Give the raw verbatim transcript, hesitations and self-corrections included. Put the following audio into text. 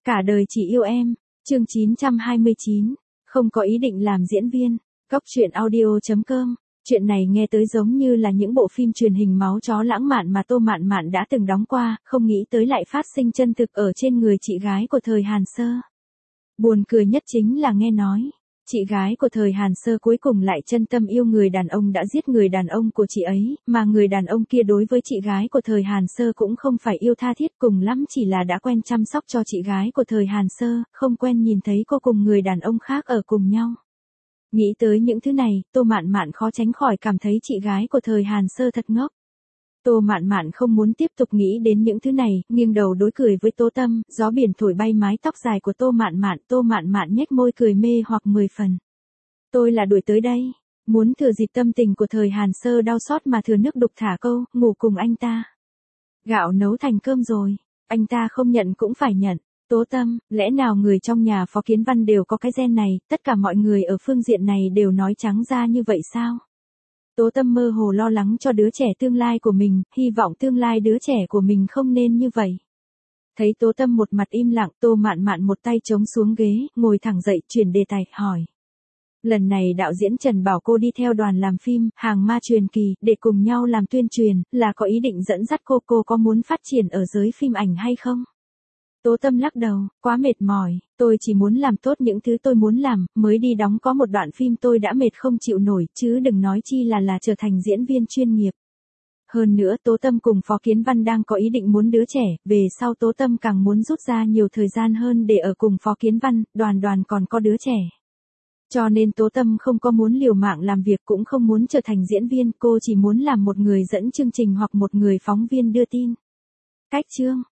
Cả đời chỉ yêu em, chương chín trăm hai mươi chín, không có ý định làm diễn viên. Góc truyện audio chấm com. Chuyện này nghe tới giống như là những bộ phim truyền hình máu chó lãng mạn mà Tô Mạn Mạn đã từng đóng qua, không nghĩ tới lại phát sinh chân thực ở trên người chị gái của thời Hàn Sơ. Buồn cười nhất chính là nghe nói, chị gái của thời Hàn Sơ cuối cùng lại chân tâm yêu người đàn ông đã giết người đàn ông của chị ấy, mà người đàn ông kia đối với chị gái của thời Hàn Sơ cũng không phải yêu tha thiết, cùng lắm chỉ là đã quen chăm sóc cho chị gái của thời Hàn Sơ, không quen nhìn thấy cô cùng người đàn ông khác ở cùng nhau. Nghĩ tới những thứ này, Tô Mạn Mạn khó tránh khỏi cảm thấy chị gái của thời Hàn Sơ thật ngốc. Tô Mạn Mạn không muốn tiếp tục nghĩ đến những thứ này, nghiêng đầu đối cười với Tố Tâm, gió biển thổi bay mái tóc dài của Tô Mạn Mạn, Tô Mạn Mạn nhếch môi cười mê hoặc mười phần. Tôi là đuổi tới đây, muốn thừa dịp tâm tình của thời Hàn Sơ đau xót mà thừa nước đục thả câu, ngủ cùng anh ta. Gạo nấu thành cơm rồi, anh ta không nhận cũng phải nhận. Tố Tâm, lẽ nào người trong nhà Phó Kiến Văn đều có cái gen này, tất cả mọi người ở phương diện này đều nói trắng ra như vậy sao? Tố Tâm mơ hồ lo lắng cho đứa trẻ tương lai của mình, hy vọng tương lai đứa trẻ của mình không nên như vậy. Thấy Tố Tâm một mặt im lặng, Tô Mạn Mạn một tay chống xuống ghế, ngồi thẳng dậy, chuyển đề tài, hỏi. Lần này đạo diễn Trần bảo cô đi theo đoàn làm phim, Hàng Ma Truyền Kỳ, để cùng nhau làm tuyên truyền, là có ý định dẫn dắt cô, cô có muốn phát triển ở giới phim ảnh hay không? Tố Tâm lắc đầu, quá mệt mỏi, tôi chỉ muốn làm tốt những thứ tôi muốn làm, mới đi đóng có một đoạn phim tôi đã mệt không chịu nổi, chứ đừng nói chi là là trở thành diễn viên chuyên nghiệp. Hơn nữa Tố Tâm cùng Phó Kiến Văn đang có ý định muốn đứa trẻ, về sau Tố Tâm càng muốn rút ra nhiều thời gian hơn để ở cùng Phó Kiến Văn, Đoàn Đoàn còn có đứa trẻ. Cho nên Tố Tâm không có muốn liều mạng làm việc, cũng không muốn trở thành diễn viên, cô chỉ muốn làm một người dẫn chương trình hoặc một người phóng viên đưa tin. Cách chương